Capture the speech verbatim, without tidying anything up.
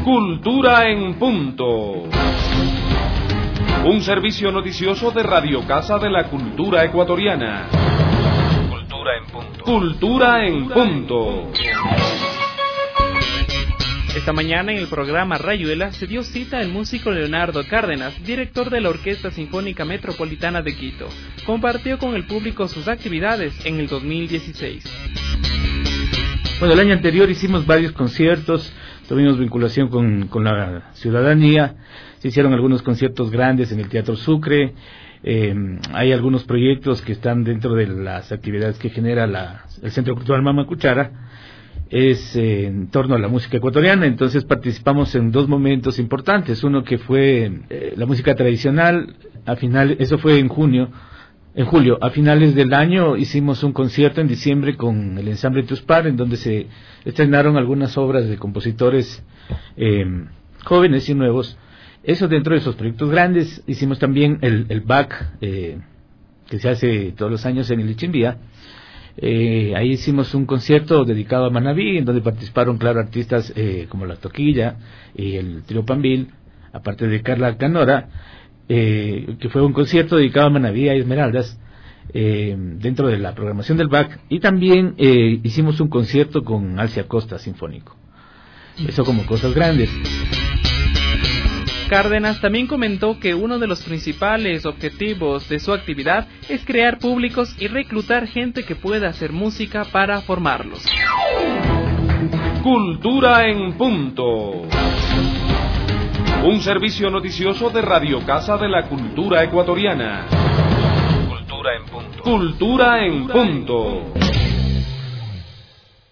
Cultura en punto. Un servicio noticioso de Radio Casa de la Cultura Ecuatoriana. Cultura en punto. Cultura en punto. Esta mañana en el programa Rayuela se dio cita al músico Leonardo Cárdenas, director de la Orquesta Sinfónica Metropolitana de Quito. Compartió con el público sus actividades en el dos mil dieciséis. Bueno, el año anterior hicimos varios conciertos, tuvimos vinculación con, con la ciudadanía, se hicieron algunos conciertos grandes en el Teatro Sucre, eh, hay algunos proyectos que están dentro de las actividades que genera la, el Centro Cultural Mama Cuchara, es eh, en torno a la música ecuatoriana. Entonces participamos en dos momentos importantes, uno que fue eh, la música tradicional, a final, eso fue en junio, en julio, a finales del año hicimos un concierto en diciembre con el ensamble Tuspar, en donde se estrenaron algunas obras de compositores eh, jóvenes y nuevos. Eso dentro de esos proyectos grandes. Hicimos también el, el B A C, eh, que se hace todos los años en el Ichimbía. Eh, ahí hicimos un concierto dedicado a Manabí, en donde participaron, claro, artistas eh, como La Toquilla y el Trío Pambil, aparte de Carla Canora, eh, que fue un concierto dedicado a Manabí y a Esmeraldas, eh, dentro de la programación del B A C. Y también eh, hicimos un concierto con Alcia Costa Sinfónico. Eso como cosas grandes. Cárdenas también comentó que uno de los principales objetivos de su actividad es crear públicos y reclutar gente que pueda hacer música para formarlos. Cultura en punto. Un servicio noticioso de Radio Casa de la Cultura Ecuatoriana. Cultura en punto. Cultura en punto.